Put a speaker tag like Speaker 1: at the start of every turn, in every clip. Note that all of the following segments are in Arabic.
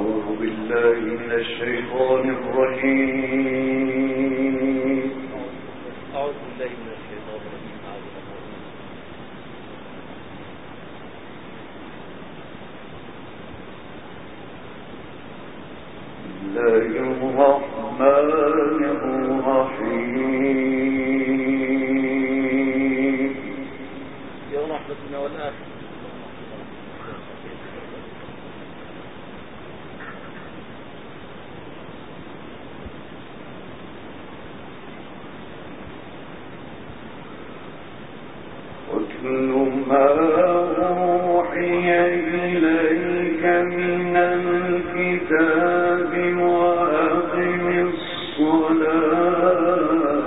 Speaker 1: أعوذ بالله من الشيطان الرجيم.
Speaker 2: أعوذ بالله من الشيطان الرجيم.
Speaker 1: الله الرحمن الرحيم.
Speaker 2: يوم رحمتنا والآخر.
Speaker 1: واتل ما أوحي إليك من الكتاب وأقم الصلاة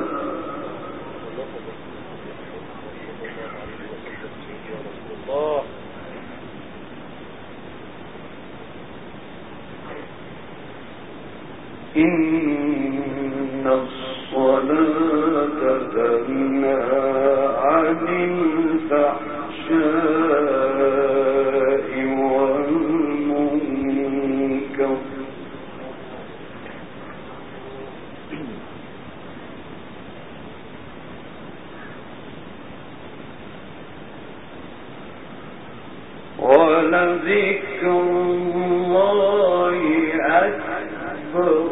Speaker 1: إن الصلاة تنهى عن الفحشاء والمنكر ولذكر الله أكبر.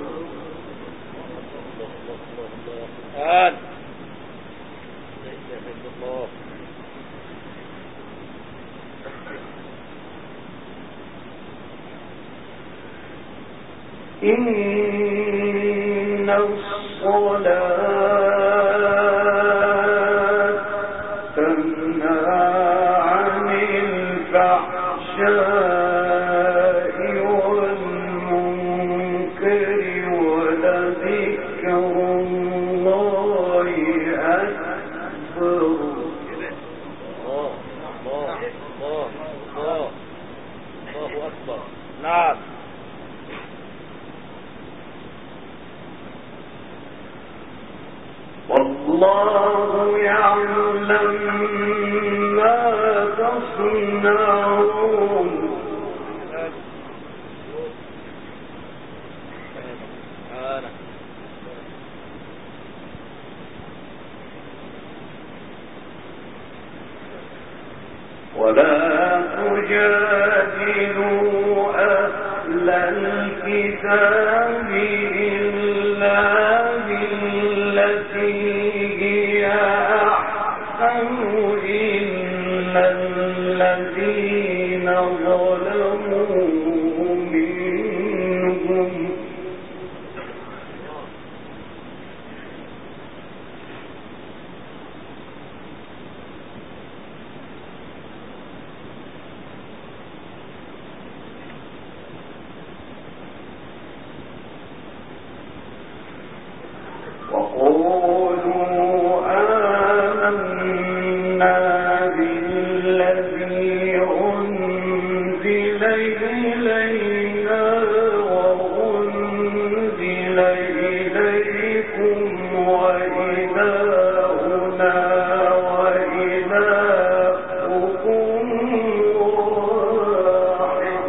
Speaker 1: إن الصلاة تنهى عن الفحشاء والمنكر ولذكر الله أكبر.
Speaker 2: الله أكبر. نعم.
Speaker 1: والله يعلم ما تصنعون. ولا تجادلوا أهل الكتاب إلا بالتي هي أحسن إلا الذين ظلموا منهم وقولوا آمنا بالذي أنزل إلينا وأنزل إليكم وإلهنا وإلهكم واحد.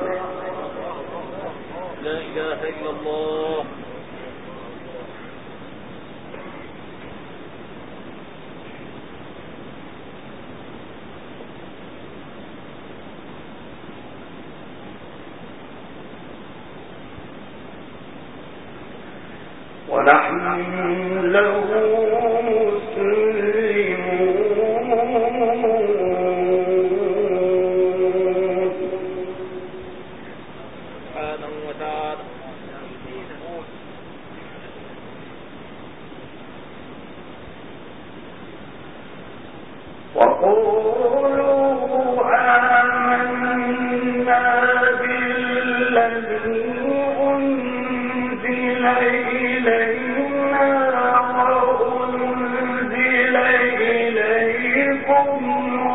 Speaker 2: لا إله إلا الله.
Speaker 1: ونحن له مسلمون.
Speaker 2: سبحانه وتعالى.
Speaker 1: وقولوا آمنا بالذي أنزل إلينا وأنزل إليكم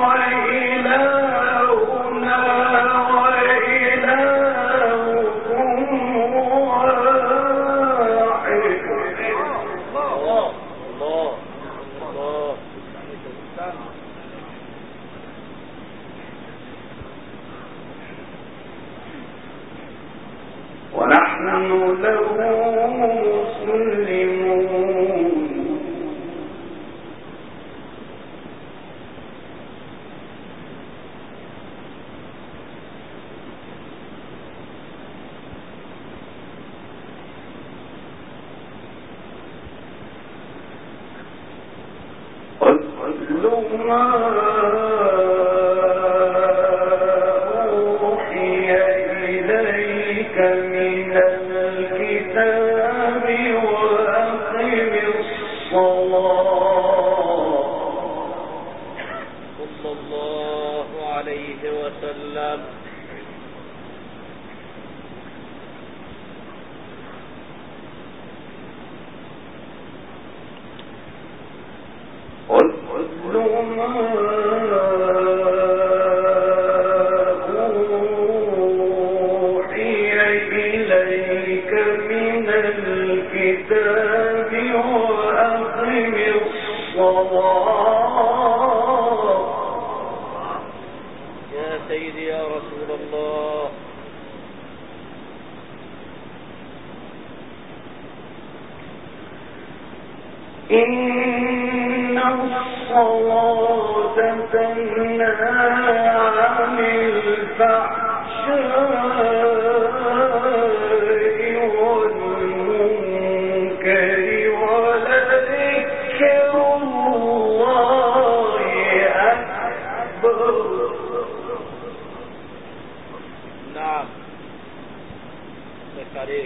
Speaker 1: وإلهنا وإلهكم واحد.
Speaker 2: الله.
Speaker 1: له مسلمون
Speaker 2: يا سيدي يا رسول الله.
Speaker 1: إن الصلاة تنهى عن الفحشاء والمنكر ولذكر الله أكبر.
Speaker 2: نعم شكرا عليك.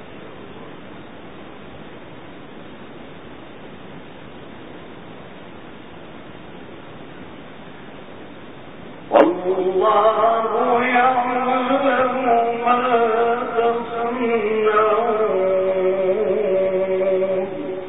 Speaker 1: والله يعلم ما تصنعون.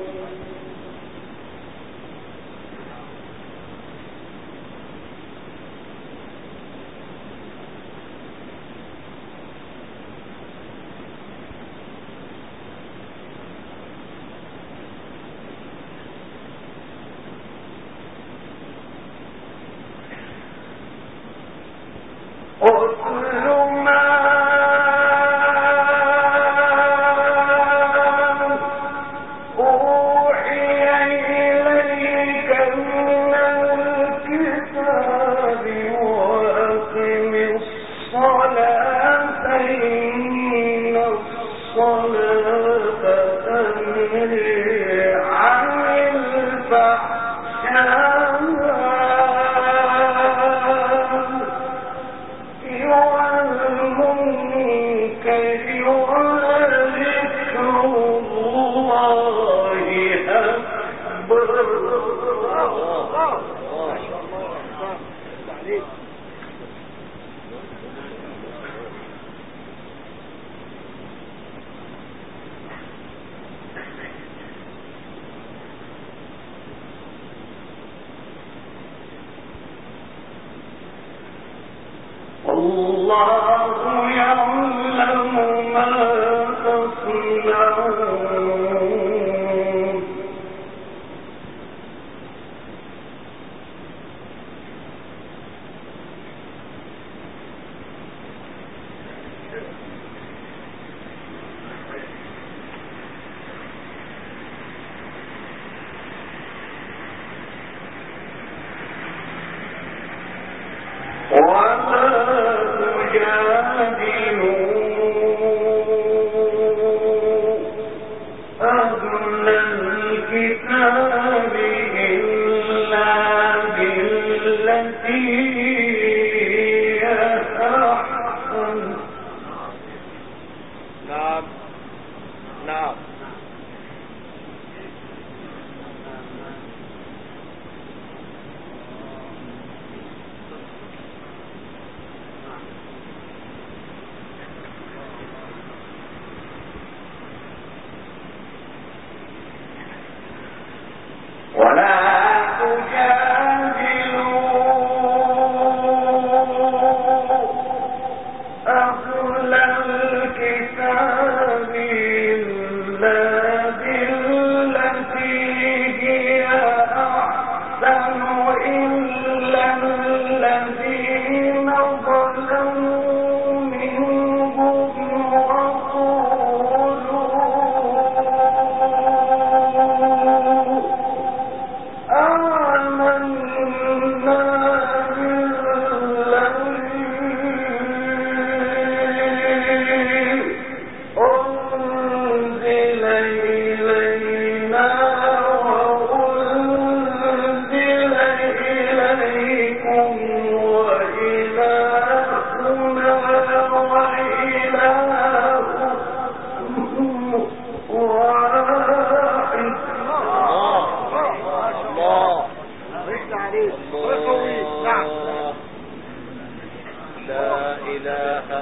Speaker 1: وكل ما أوحي إليك من الكتاب وأقم الصلاة إن الصلاة تنهي عن الفحشاء والله يعلم ما تصنعون. ولا تجاهد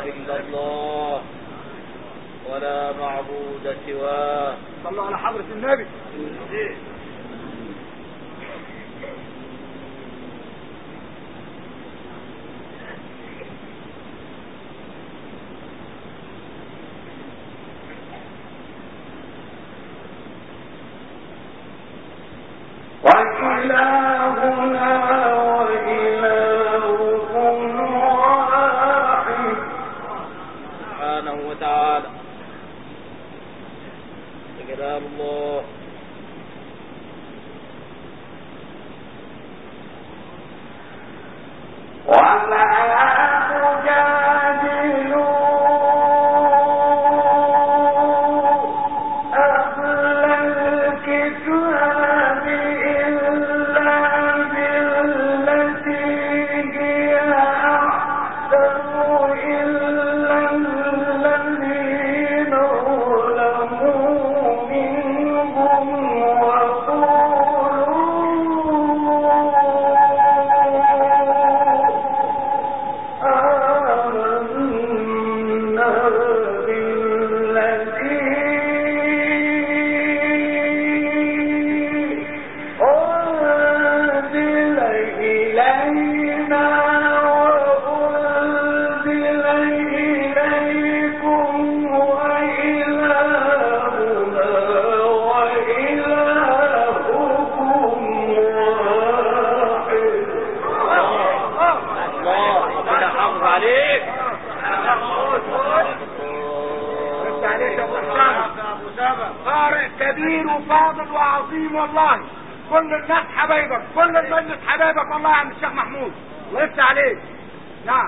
Speaker 2: إلا الله ولا معبود سواه.
Speaker 3: صلوا على حضرة النبي.
Speaker 1: وإلهنا وإلهكم واحد
Speaker 2: سبحانه وتعالى. جلال الله.
Speaker 1: ولا تجادلوا أهل الكتاب إلا بالتي هي أحسن إلا الذين ظلموا منهم
Speaker 3: قارئ كبير وفاضل وعظيم والله. كل الناس حبايبك، كل المجلس حبايبك والله يا عم الشيخ محمود. الله يفتح عليك. نعم.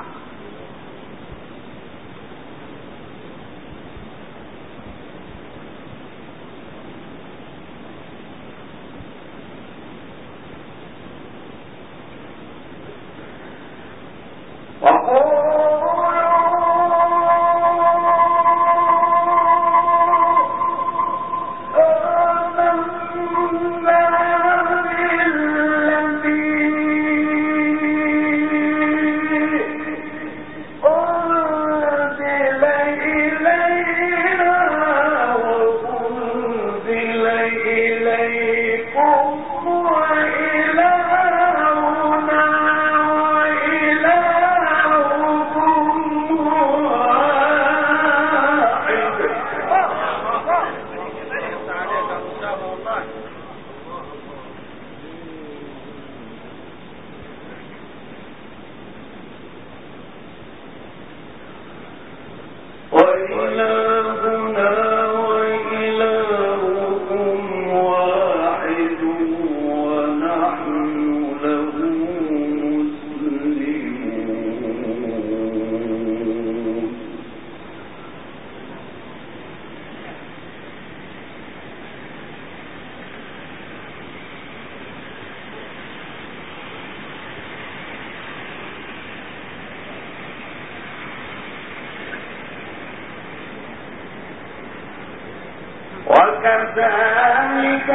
Speaker 3: وكذلك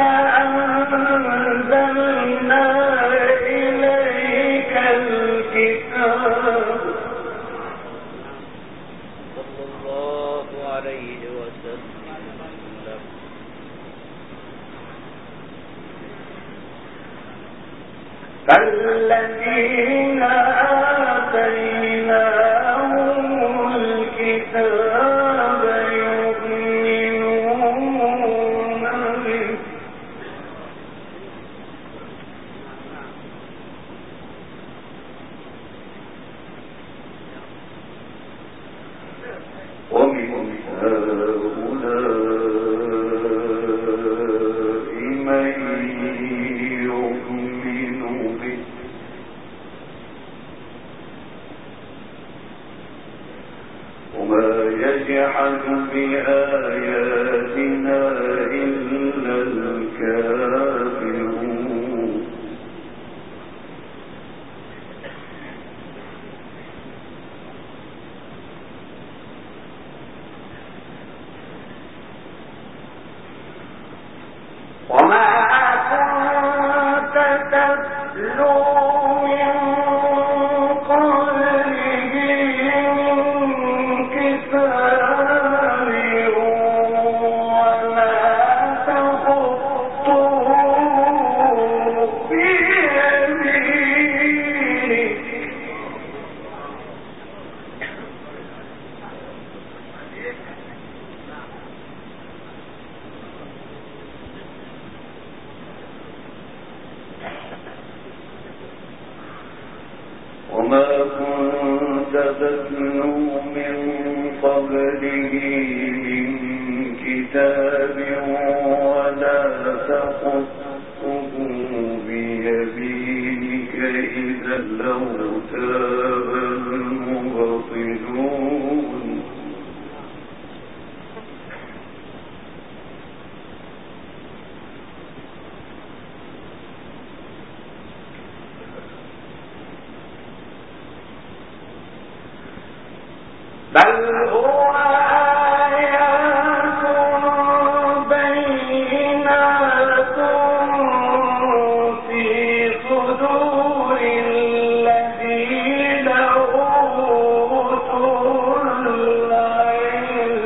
Speaker 3: أنزلنا إليك الكتاب
Speaker 2: صلى الله عليه وسلم
Speaker 1: فالذين آتيناهم الكتاب يؤمنون به ومن هؤلاء من يؤمن به وما يجحد بآياتنا إلا الكافرون وما كنت تتلو من قبله من وما كنت تتلو من قبله من كتاب ولا تخطه بيمينك إذا لارتاب المبطلون بل هو آيات بينات في صدور الذين أوتوا العلم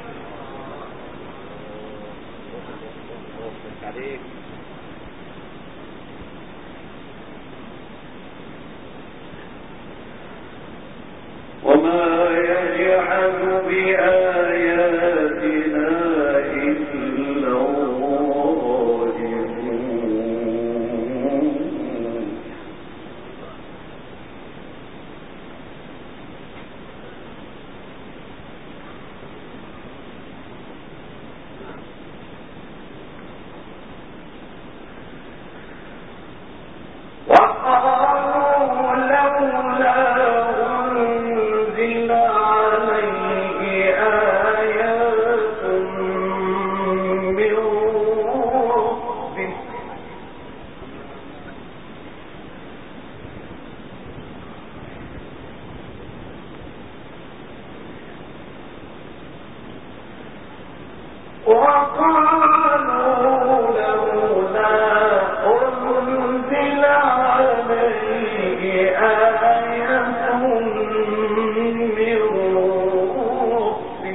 Speaker 1: وما يجحد بآياتنا إلا الظالمون وقالوا لولا أنزل عليه آيات من ربه وقالوا لولا أنزل عليه آية من ربه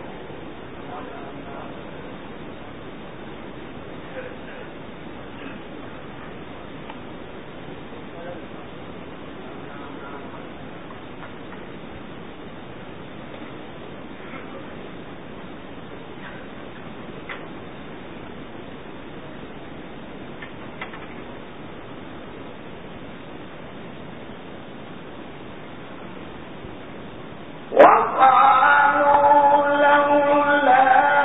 Speaker 1: وقالوا لولا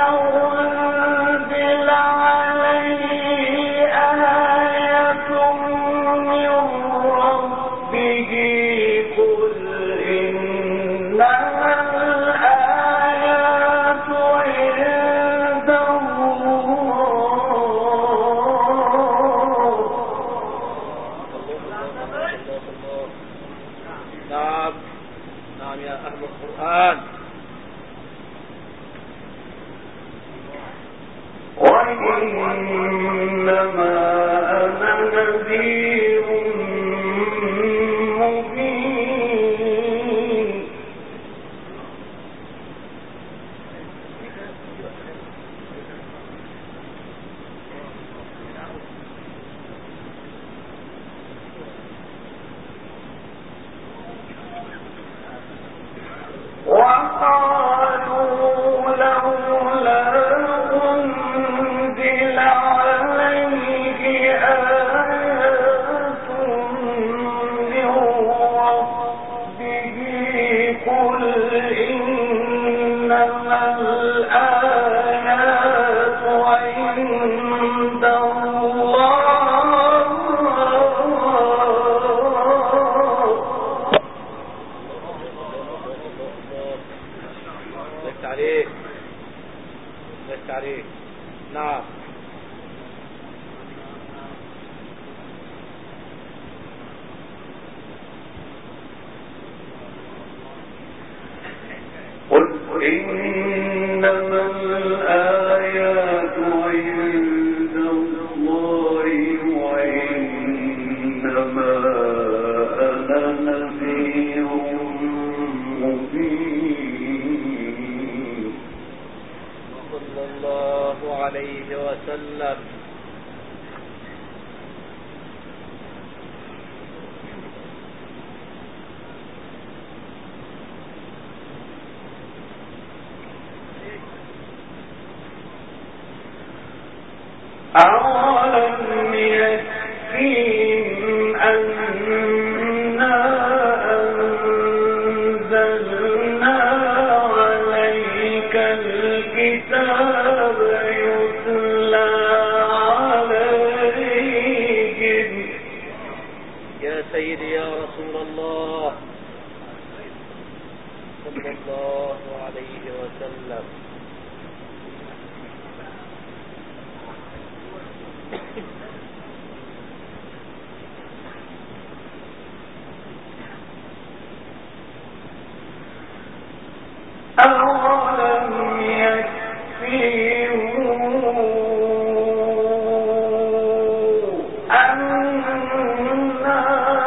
Speaker 1: أنزل عليه آية من ربه قل إنما الآيات عند
Speaker 2: نعم نعم يا أهل القرآن
Speaker 1: وإنما أنا نذير مبين وقالوا لولا أنزل عليه آيات من ربه قل إنما الآيات عند الله
Speaker 2: لست عليك لست عليك نعم
Speaker 1: قل إنما الآيات عند الله وإنما أنا نذير مبين
Speaker 2: صلى الله عليه وسلم
Speaker 1: أولم يكفيهم أنا
Speaker 2: رسول الله صلى الله عليه وسلم.
Speaker 1: أولم يكفيهم أنا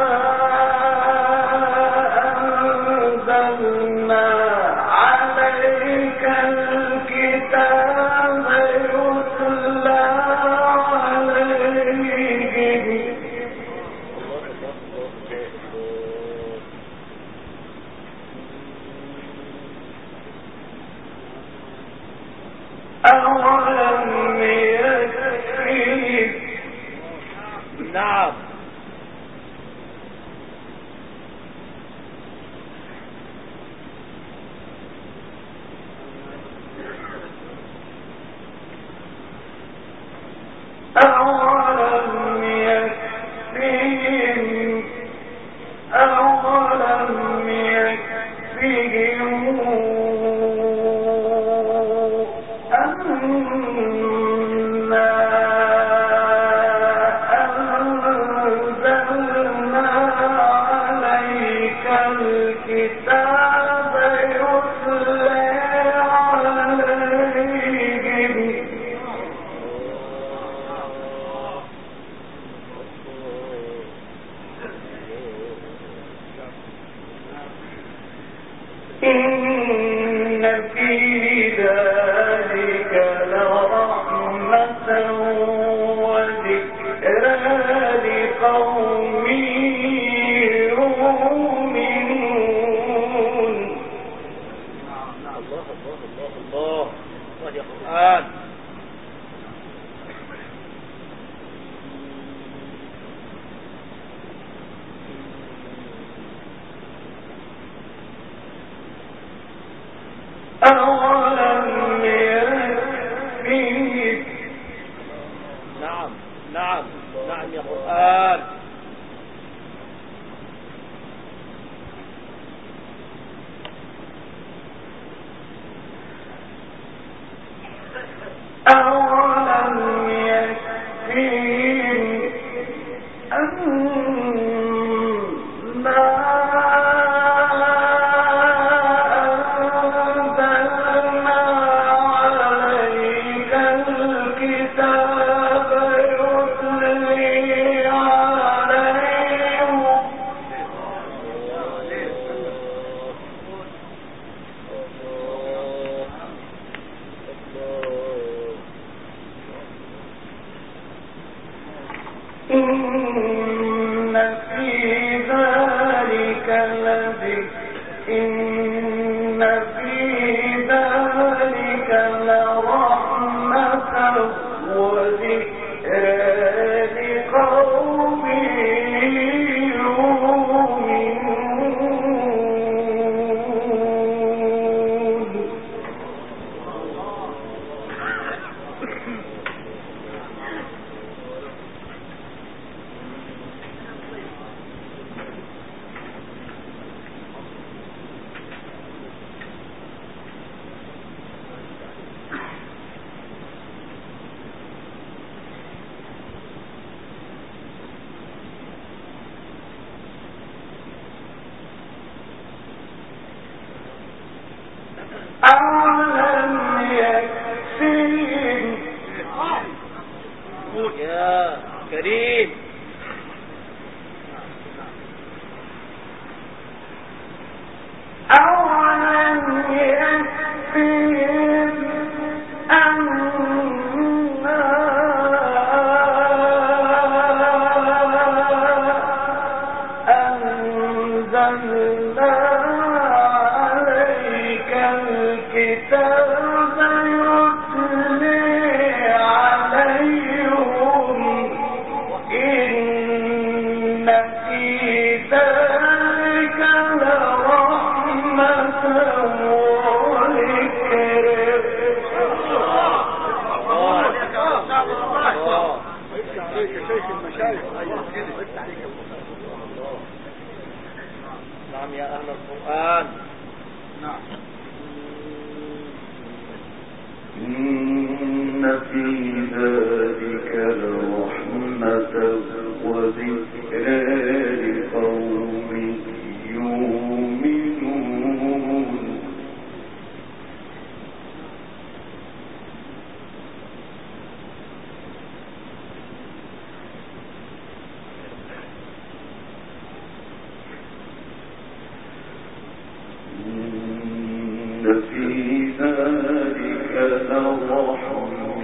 Speaker 1: أنزلنا عليك الكتاب يتلى عليهم أولم يكفيهم.
Speaker 2: نعم.
Speaker 1: أولم يكفيهم أولم يكفيهم أنا أنزلنا عليك الكتاب يتلى عليهم إن في ذلك لرحمة وذكرى لقوم يؤمنون.
Speaker 2: الله الله الله الله يا قرآن.
Speaker 1: أولم يكفيهم.
Speaker 2: نعم نعم نعم يا قرآن.
Speaker 1: أولم يكفيهم أنا أنزلنا عليك الكتاب يتلى عليهم إن في ذلك لرحمة وذكرى لقوم يؤمنون. أولم يكفيهم.
Speaker 2: يا كريم.
Speaker 1: أولم يكفيهم أنا أنزلنا عليك الكتاب يتلى عليهم إن في ذلك لرحمة وذكر.
Speaker 2: نعم يا أهل القرآن.
Speaker 3: نعم.
Speaker 1: إن في ذلك لرحمة وذكرى لقوم يؤمنون. إن في ذلك لرحمة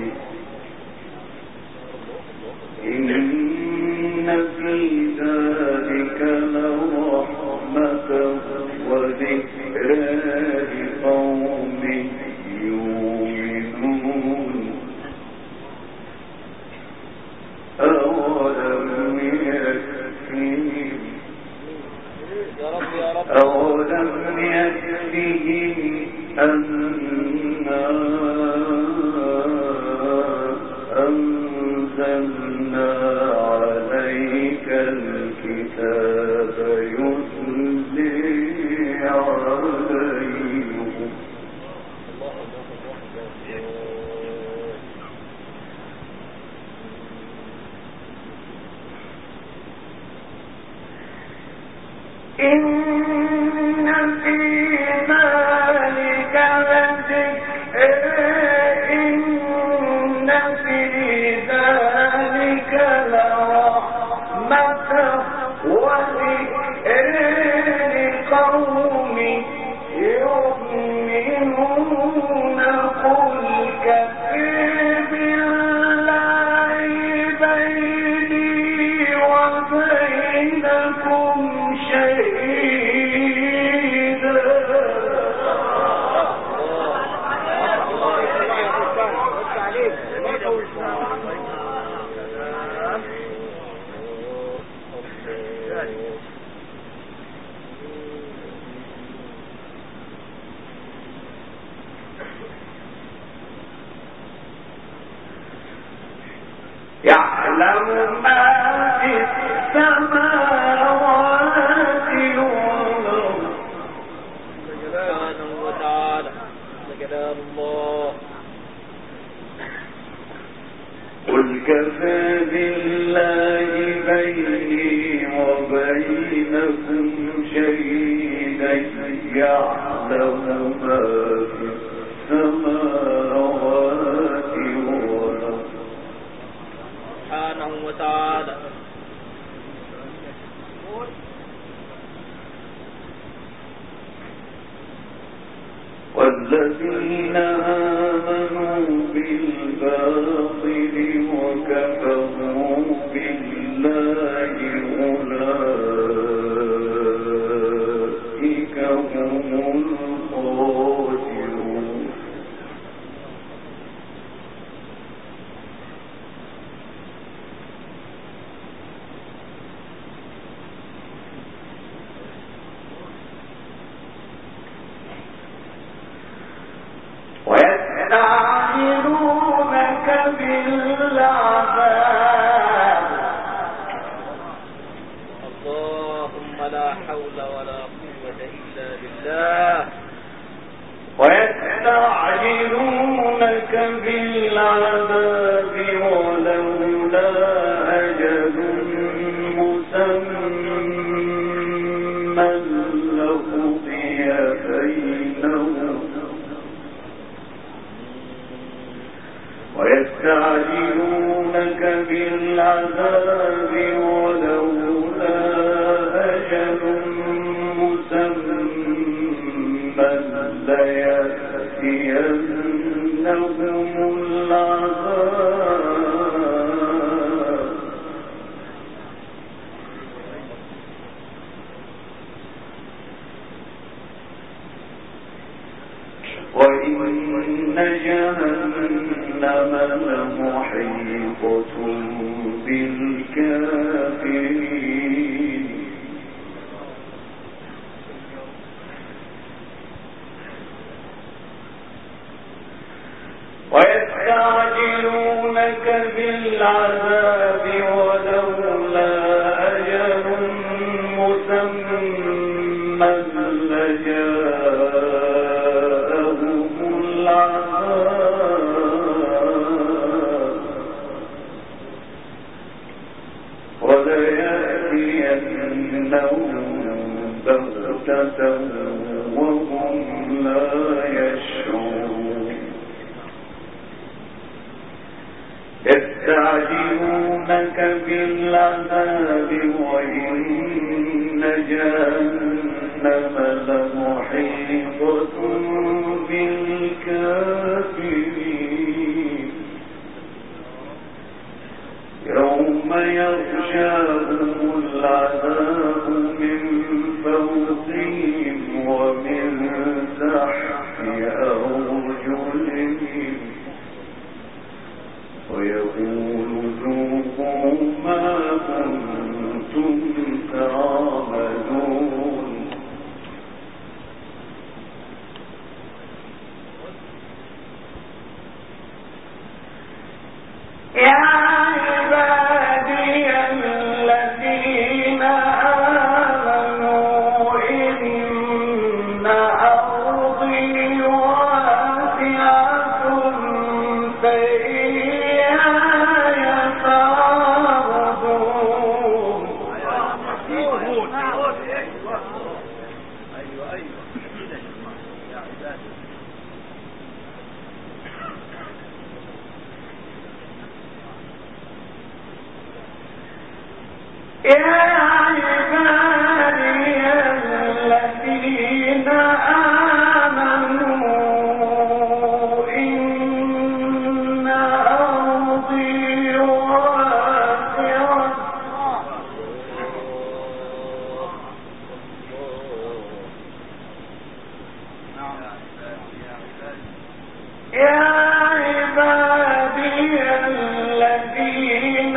Speaker 1: وذكرى لقوم يؤمنون. أولم يكفهم أنا أنزلنا عليك الكتاب يتلى عليهم إن في ذلك إن في ذلك لرحمة وذكرى لقوم يؤمنون. قل كفى بالله بيني وبينكم شهيدا. يعلم ما في السماوات والأرض.
Speaker 2: سبحانه وتعالى. كلام الله.
Speaker 1: قل كفى بالله بيني وبينكم شهيدا يعلم ما في السماوات والأرض.
Speaker 2: سبحانه وتعالى.
Speaker 1: والذين آمنوا بالباطل وكفروا بالله أولئك هم الخاسرون. ويستعجلونك بالعذاب.
Speaker 2: اللهم لا حول ولا قوة إلا بالله.
Speaker 1: ويستعجلونك بالعذاب ولولا أجل مسمى لقضي بينهم. ويستعجلونك بالعذاب ولولا أجل مسمى ليأتينهم العذاب وإن جهنم لمحيطة بالكافرين. ويستعجلونك بالعذاب ولولا أجل مسمى لجاءهم العذاب وليأتينهم بغتة وهم لا يشعرون يستعجلونك بالعذاب وإن جهنم لمحيطة بالكافرين يوم يغشاهم العذاب من فوقهم ومن تحت أرجلهم ويقول ذوقوا ما كنتم تعملون
Speaker 3: يا عبادي الذين آمنوا إن أرضي واسعة فإياي فاعبدون يا عبادي الذين آمنوا إن أرضي واسعة يا عبادي الذين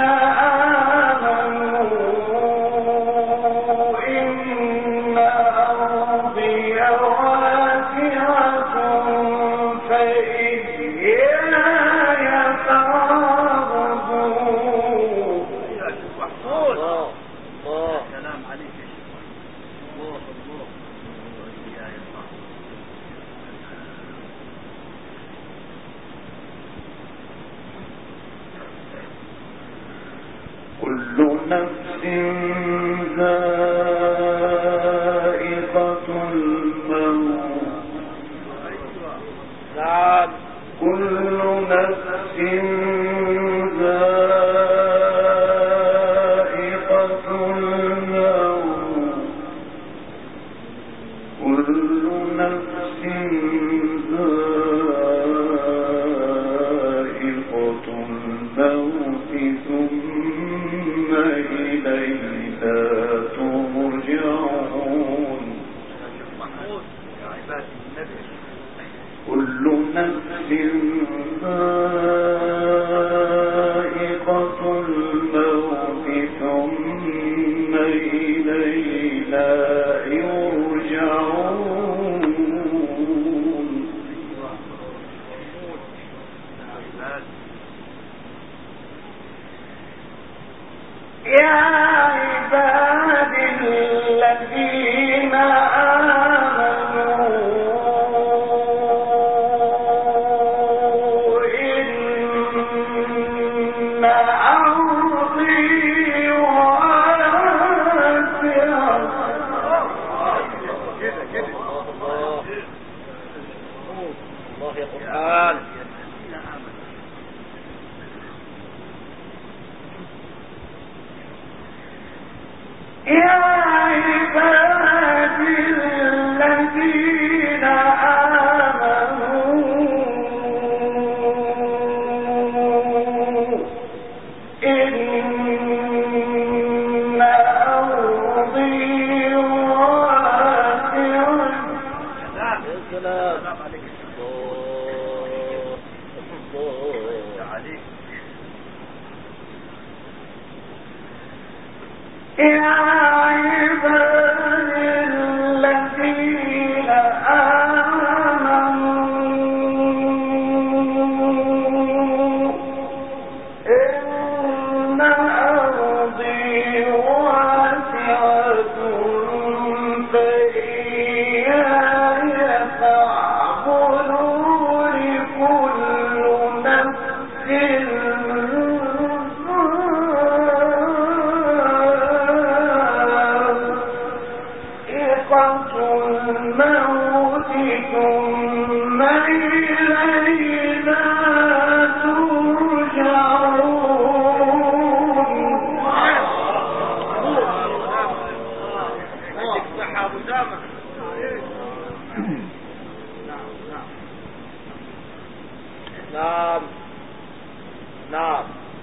Speaker 1: كل نفس ذائقة الموت كل نفس ذائقة الموت كل نفس ذائقة الموت ثم إلينا ترجعون كل نفس ذائقة الموت ثم إلينا يرجعون
Speaker 3: يا عبادي الذين آمنوا إن أرضي واسعة
Speaker 2: الله يا قرآن
Speaker 3: يا عبادي الذين آمنوا إن أرضي واسعة
Speaker 2: السلام عليك عليك
Speaker 3: يا عبادي الذين آمنوا إن أرضي واسعة فإياي
Speaker 1: الموت ثم إلينا
Speaker 2: نعم نعم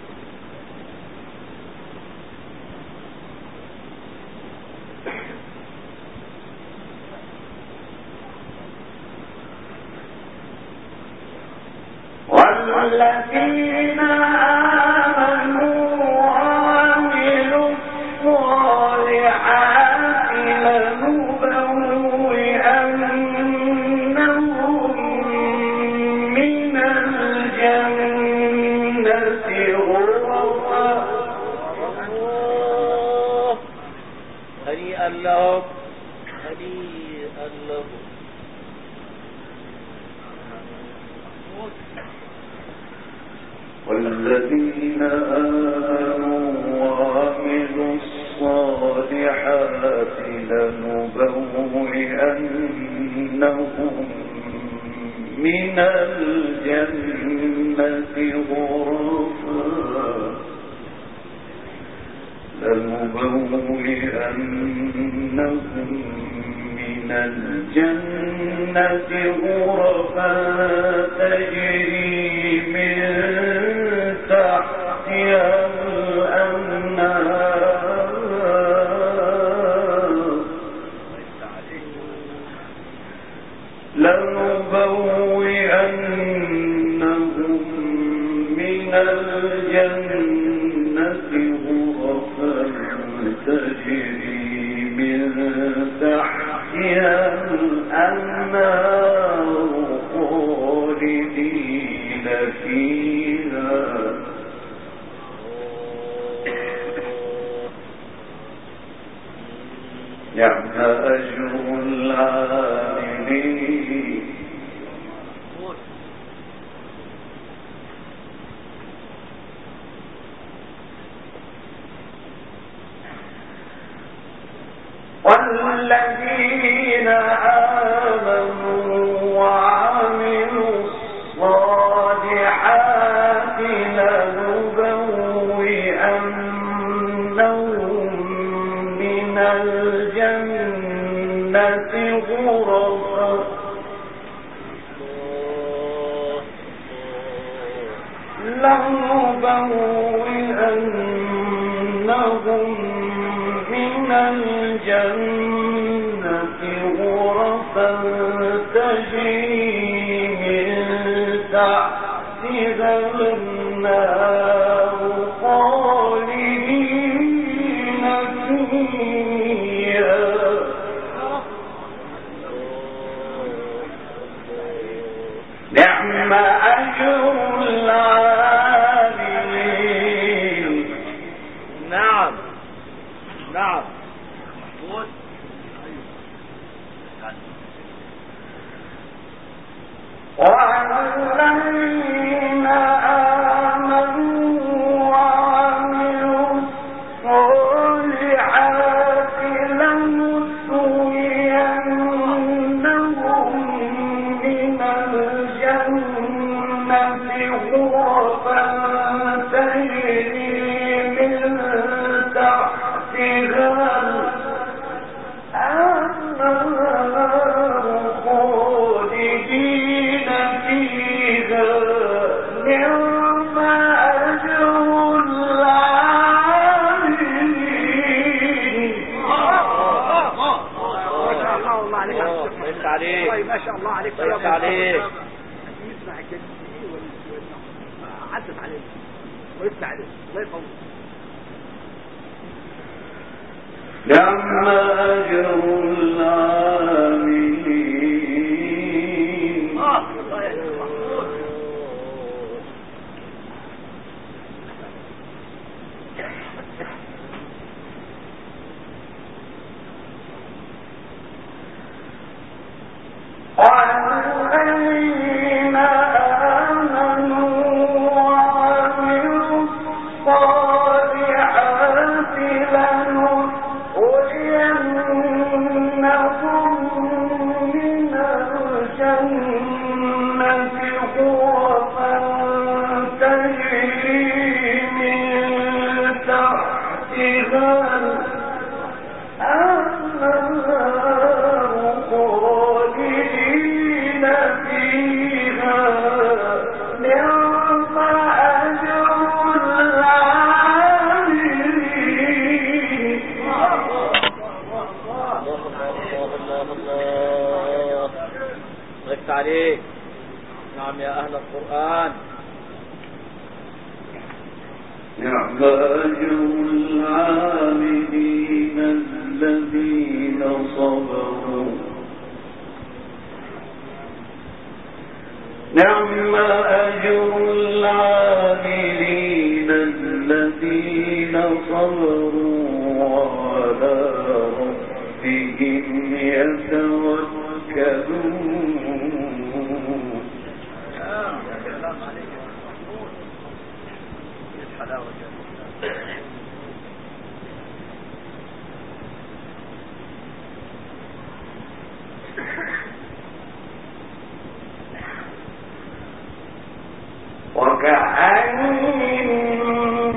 Speaker 1: والذين آمنوا وعملوا الصالحات لنبوئنهم من الجنة غرفا
Speaker 2: هنيئا لهم هنيئا لهم.
Speaker 1: والذين آمنوا وعملوا الصالحات لنبوئنهم من الجنة غرفا من الجنة غرفا تجري من تحتها الأنهار لنبوئنهم من الجنة غرفا تجري من تحتها الأنهار خالدين فيها نعم أجر العاملين. والذين آمنوا وعملوا الصالحات لنبوئنهم من الجنة غرفا من الجنة غرفا تجري من تحتها الأنهار خالدين فيها نعم أجر العاملين.
Speaker 2: نعم نعم
Speaker 1: والذين آمنوا وعملوا الصالحات لنسوينهم من الجنة غرفا تجري من تحتها الأنهار خالدين فيها نعم أجر العاملين.
Speaker 3: ما شاء الله عليك
Speaker 2: الله عليك.
Speaker 3: يسمع الجديد وعدت عليه ويسمع عليه الله يطول.
Speaker 1: نعم أجر العاملين. والذين آمنوا وعملوا الصالحات لنحيينهم
Speaker 2: الله غفت عليك. نعم يا أهل القرآن.
Speaker 1: نعم أجر العاملين الذين صبروا. نعم